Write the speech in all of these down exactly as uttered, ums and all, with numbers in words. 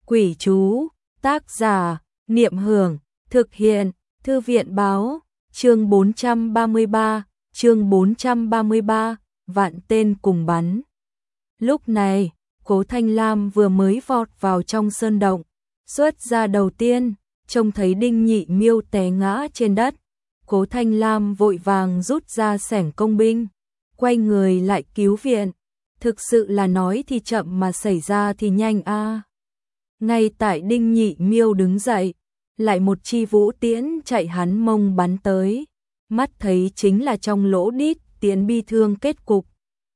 Quỷ chú, tác giả, Niệm Hưởng, thực hiện, Thư viện báo, chương bốn trăm ba mươi ba, chương bốn trăm ba mươi ba, vạn tên cùng bắn. Lúc này, Cố Thanh Lam vừa mới vọt vào trong sơn động, xuất ra đầu tiên, trông thấy Đinh Nhị Miêu té ngã trên đất. Cố Thanh Lam vội vàng rút ra xẻng công binh, quay người lại cứu viện. Thực sự là nói thì chậm mà xảy ra thì nhanh a. À. Ngay tại Đinh Nhị Miêu đứng dậy, lại một chi vũ tiễn chạy hắn mông bắn tới, mắt thấy chính là trong lỗ đít tiễn bi thương kết cục.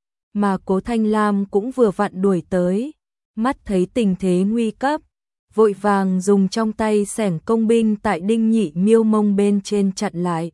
Mà Cố Thanh Lam cũng vừa vặn đuổi tới, mắt thấy tình thế nguy cấp, vội vàng dùng trong tay xẻng công binh tại Đinh Nhị Miêu mông bên trên chặn lại.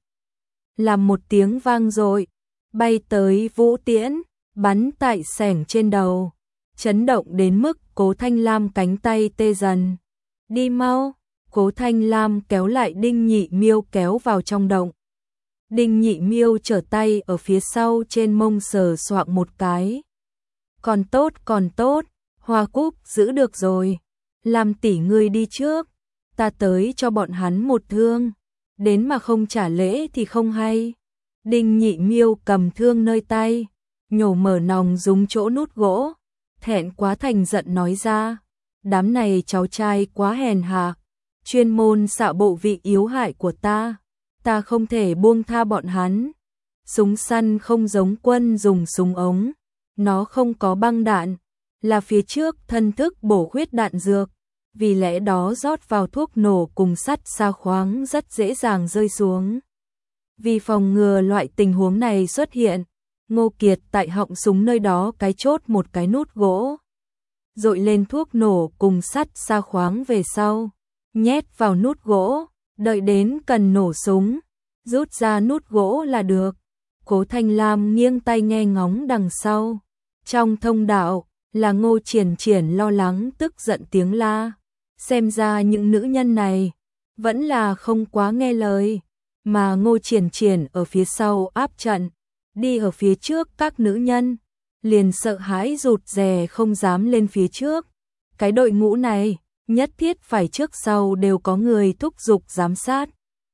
Làm một tiếng vang dội, bay tới vũ tiễn, bắn tại xẻng trên đầu, chấn động đến mức Cố Thanh Lam cánh tay tê dần. Đi mau, Cố Thanh Lam kéo lại Đinh Nhị Miêu kéo vào trong động. Đinh Nhị Miêu trở tay ở phía sau trên mông sờ soạng một cái. Còn tốt, còn tốt, Hoa Cúc giữ được rồi. Làm tỷ ngươi đi trước, ta tới cho bọn hắn một thương, đến mà không trả lễ thì không hay. Đinh Nhị Miêu cầm thương nơi tay, nhổ mở nòng dùng chỗ nút gỗ, thẹn quá thành giận nói ra, đám này cháu trai quá hèn hạ, chuyên môn xạo bộ vị yếu hại của ta, ta không thể buông tha bọn hắn. Súng săn không giống quân dùng súng ống, nó không có băng đạn, là phía trước thân thức bổ khuyết đạn dược, vì lẽ đó rót vào thuốc nổ cùng sắt xa khoáng rất dễ dàng rơi xuống. Vì phòng ngừa loại tình huống này xuất hiện, Ngô Kiệt tại họng súng nơi đó cái chốt một cái nút gỗ, dội lên thuốc nổ cùng sắt xa khoáng về sau, nhét vào nút gỗ, đợi đến cần nổ súng, rút ra nút gỗ là được. Cố Thanh Lam nghiêng tai nghe ngóng đằng sau, trong thông đạo là Ngô Triển Triển lo lắng tức giận tiếng la, xem ra những nữ nhân này vẫn là không quá nghe lời, mà Ngô Triển Triển ở phía sau áp trận, đi ở phía trước các nữ nhân liền sợ hãi rụt rè không dám lên phía trước. Cái đội ngũ này nhất thiết phải trước sau đều có người thúc giục giám sát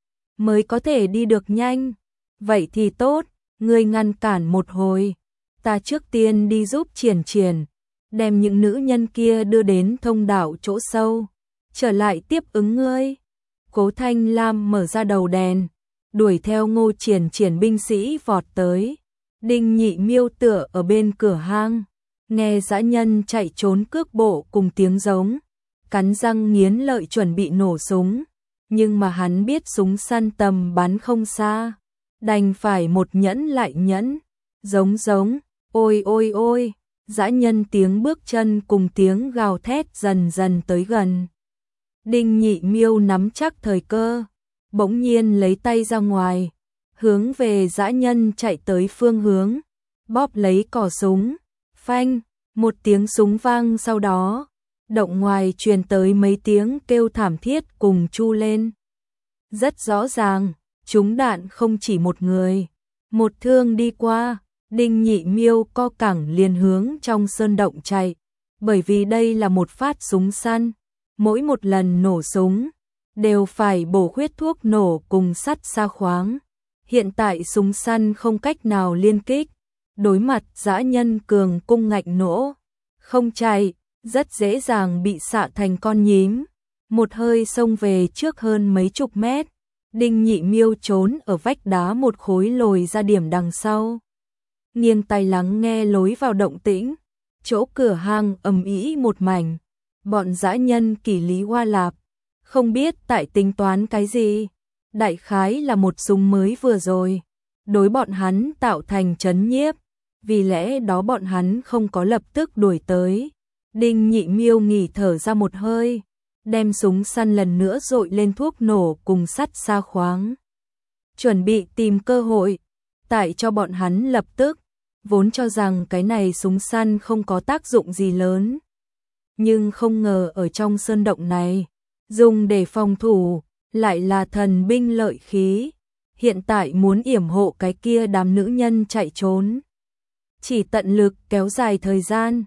mới có thể đi được nhanh. Vậy thì tốt, ngươi ngăn cản một hồi, ta trước tiên đi giúp Triển Triển, đem những nữ nhân kia đưa đến thông đạo chỗ sâu, trở lại tiếp ứng ngươi. Cố Thanh Lam mở ra đầu đèn, đuổi theo Ngô Triển Triển binh sĩ vọt tới. Đinh Nhị Miêu tựa ở bên cửa hang, nghe dã nhân chạy trốn cước bộ cùng tiếng giống, cắn răng nghiến lợi chuẩn bị nổ súng, nhưng mà hắn biết súng săn tầm bắn không xa, đành phải một nhẫn lại nhẫn, giống giống, ôi ôi ôi, dã nhân tiếng bước chân cùng tiếng gào thét dần dần tới gần. Đinh Nhị Miêu nắm chắc thời cơ, bỗng nhiên lấy tay ra ngoài, hướng về dã nhân chạy tới phương hướng, bóp lấy cò súng, phanh, một tiếng súng vang sau đó, động ngoài truyền tới mấy tiếng kêu thảm thiết cùng chu lên. Rất rõ ràng, trúng đạn không chỉ một người, một thương đi qua, Đinh Nhị Miêu co cẳng liền hướng trong sơn động chạy, bởi vì đây là một phát súng săn, mỗi một lần nổ súng đều phải bổ khuyết thuốc nổ cùng sắt xa khoáng. Hiện tại súng săn không cách nào liên kích, đối mặt dã nhân cường cung ngạnh nổ, không chạy, rất dễ dàng bị xạ thành con nhím. Một hơi xông về trước hơn mấy chục mét, Đinh Nhị Miêu trốn ở vách đá một khối lồi ra điểm đằng sau. Nghiêng tai lắng nghe lối vào động tĩnh, chỗ cửa hang ầm ĩ một mảnh, bọn dã nhân Kỷ Lý Hoa Lạp không biết tại tính toán cái gì. Đại khái là một súng mới vừa rồi, đối bọn hắn tạo thành chấn nhiếp, vì lẽ đó bọn hắn không có lập tức đuổi tới. Đinh Nhị Miêu nghỉ thở ra một hơi, đem súng săn lần nữa dội lên thuốc nổ cùng sắt xa khoáng, chuẩn bị tìm cơ hội tại cho bọn hắn lập tức. Vốn cho rằng cái này súng săn không có tác dụng gì lớn, nhưng không ngờ ở trong sơn động này dùng để phòng thủ lại là thần binh lợi khí, hiện tại muốn yểm hộ cái kia đám nữ nhân chạy trốn. Chỉ tận lực kéo dài thời gian,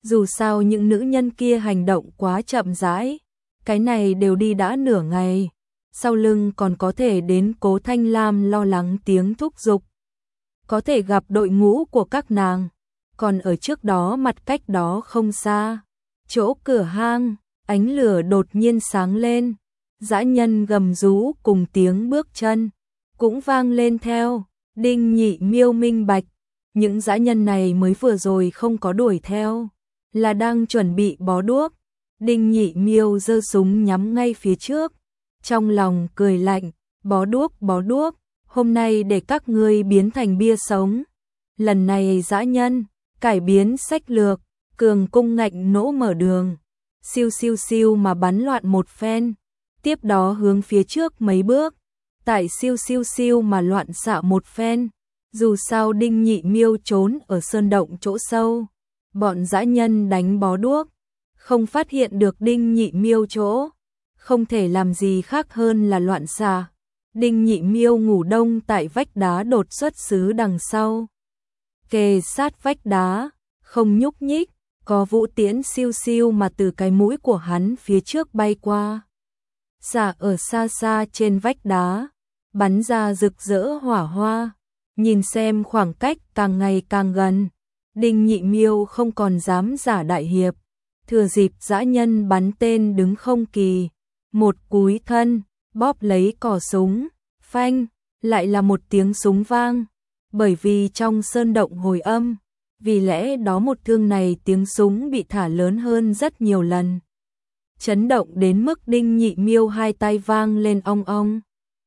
Dù sao những nữ nhân kia hành động quá chậm rãi, cái này đều đi đã nửa ngày, sau lưng còn có thể đến Cố Thanh Lam lo lắng tiếng thúc giục. Có thể gặp đội ngũ của các nàng, còn ở trước đó mặt cách đó không xa, chỗ cửa hang, ánh lửa đột nhiên sáng lên, dã nhân gầm rú cùng tiếng bước chân cũng vang lên theo. Đinh Nhị Miêu minh bạch, những dã nhân này mới vừa rồi không có đuổi theo, là đang chuẩn bị bó đuốc. Đinh Nhị Miêu giơ súng nhắm ngay phía trước, trong lòng cười lạnh, bó đuốc bó đuốc, hôm nay để các ngươi biến thành bia sống. Lần này dã nhân cải biến sách lược, cường cung ngạnh nỗ mở đường, siêu siêu siêu mà bắn loạn một phen, tiếp đó hướng phía trước mấy bước, tại siêu siêu siêu mà loạn xạ một phen. Dù sao Đinh Nhị Miêu trốn ở sơn động chỗ sâu, bọn dã nhân đánh bó đuốc, không phát hiện được Đinh Nhị Miêu chỗ, không thể làm gì khác hơn là loạn xạ. Đinh Nhị Miêu ngủ đông tại vách đá đột xuất xứ đằng sau, kề sát vách đá, không nhúc nhích, có vũ tiễn siêu siêu mà từ cái mũi của hắn phía trước bay qua, xạ ở xa xa trên vách đá, bắn ra rực rỡ hỏa hoa. Nhìn xem khoảng cách càng ngày càng gần, Đinh Nhị Miêu không còn dám giả đại hiệp, thừa dịp dã nhân bắn tên đứng không kỳ, một cúi thân, bóp lấy cò súng, phanh, lại là một tiếng súng vang, bởi vì trong sơn động hồi âm, vì lẽ đó một thương này tiếng súng bị thả lớn hơn rất nhiều lần. Chấn động đến mức Đinh Nhị Miêu hai tay vang lên ong ong.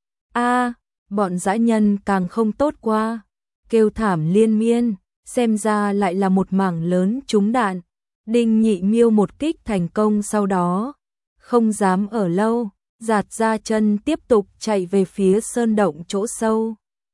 A, bọn dã nhân càng không tốt qua, kêu thảm liên miên, xem ra lại là một mảng lớn trúng đạn. Đinh Nhị Miêu một kích thành công sau đó, không dám ở lâu, giạt ra chân tiếp tục chạy về phía sơn động chỗ sâu.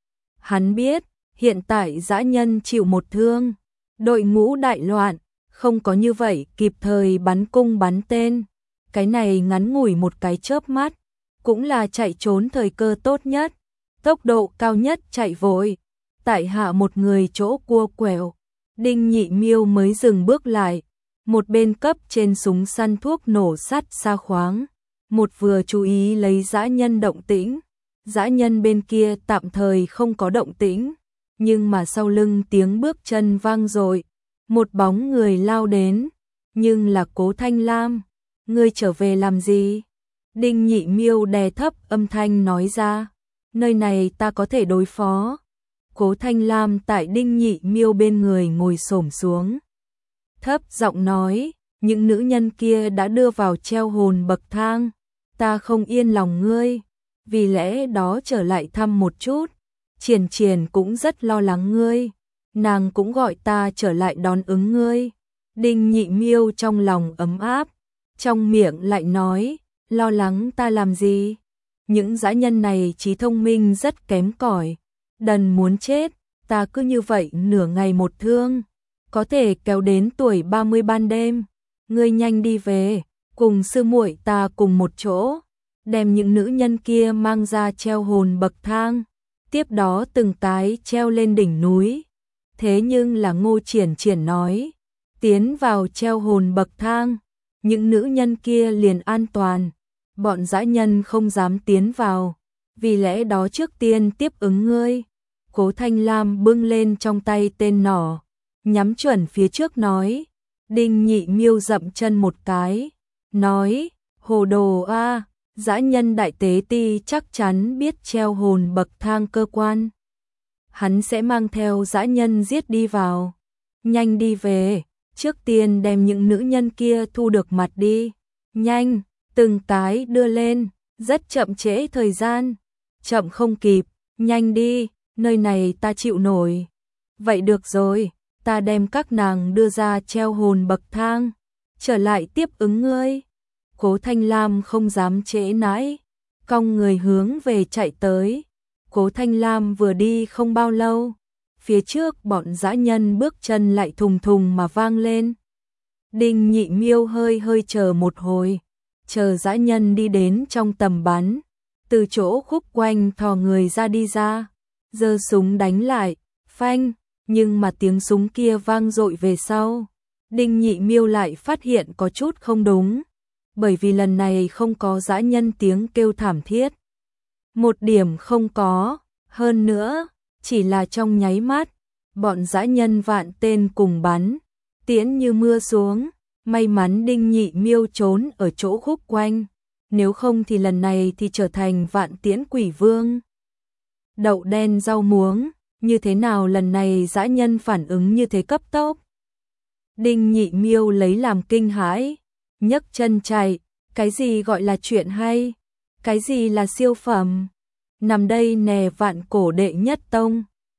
Hắn biết, hiện tại dã nhân chịu một thương, đội ngũ đại loạn, không có như vậy kịp thời bắn cung bắn tên, cái này ngắn ngủi một cái chớp mắt, cũng là chạy trốn thời cơ tốt nhất, tốc độ cao nhất chạy vội, tại hạ một người chỗ cua quẹo, Đinh Nhị Miêu mới dừng bước lại, một bên cấp trên súng săn thuốc nổ sắt xa khoáng, một vừa chú ý lấy dã nhân động tĩnh, dã nhân bên kia tạm thời không có động tĩnh, nhưng mà sau lưng tiếng bước chân vang dội, một bóng người lao đến, nhưng là Cố Thanh Lam, ngươi trở về làm gì? Đinh Nhị Miêu đè thấp âm thanh nói ra, nơi này ta có thể đối phó. Cố Thanh Lam tại Đinh Nhị Miêu bên người ngồi xổm xuống, thấp giọng nói, những nữ nhân kia đã đưa vào treo hồn bậc thang, ta không yên lòng ngươi, vì lẽ đó trở lại thăm một chút. Triển Triển cũng rất lo lắng ngươi, nàng cũng gọi ta trở lại đón ứng ngươi. Đinh Nhị Miêu trong lòng ấm áp, trong miệng lại nói, lo lắng ta làm gì? Những dã nhân này trí thông minh rất kém cỏi, đần muốn chết, ta cứ như vậy nửa ngày một thương, có thể kéo đến tuổi ba mươi ban đêm. Ngươi nhanh đi về, cùng sư muội ta cùng một chỗ, đem những nữ nhân kia mang ra treo hồn bậc thang, tiếp đó từng cái treo lên đỉnh núi. Thế nhưng là Ngô Triển Triển nói, tiến vào treo hồn bậc thang, những nữ nhân kia liền an toàn, bọn dã nhân không dám tiến vào, vì lẽ đó trước tiên tiếp ứng ngươi. Cố Thanh Lam bưng lên trong tay tên nỏ, nhắm chuẩn phía trước nói. Đinh Nhị Miêu dậm chân một cái, nói, hồ đồ a, dã nhân đại tế ti chắc chắn biết treo hồn bậc thang cơ quan. Hắn sẽ mang theo dã nhân giết đi vào. Nhanh đi về, trước tiên đem những nữ nhân kia thu được mặt đi. Nhanh, từng cái đưa lên, rất chậm trễ thời gian. Chậm không kịp, nhanh đi, nơi này ta chịu nổi. Vậy được rồi, ta đem các nàng đưa ra treo hồn bậc thang, trở lại tiếp ứng ngươi. Cố Thanh Lam không dám trễ nãi, cong người hướng về chạy tới. Cố Thanh Lam vừa đi không bao lâu, phía trước bọn dã nhân bước chân lại thùng thùng mà vang lên. Đinh Nhị Miêu hơi hơi chờ một hồi, chờ dã nhân đi đến trong tầm bắn, từ chỗ khúc quanh thò người ra đi ra, giơ súng đánh lại, phanh, nhưng mà tiếng súng kia vang dội về sau. Đinh Nhị Miêu lại phát hiện có chút không đúng, bởi vì lần này không có dã nhân tiếng kêu thảm thiết. Một điểm không có, hơn nữa, chỉ là trong nháy mắt, bọn dã nhân vạn tên cùng bắn, tiễn như mưa xuống, may mắn Đinh Nhị Miêu trốn ở chỗ khúc quanh, nếu không thì lần này thì trở thành vạn tiễn quỷ vương. Đậu đen rau muống, như thế nào lần này dã nhân phản ứng như thế cấp tốc? Đinh Nhị Miêu lấy làm kinh hãi, nhấc chân chạy, cái gì gọi là chuyện hay, cái gì là siêu phẩm, nằm đây nè vạn cổ đệ nhất tông.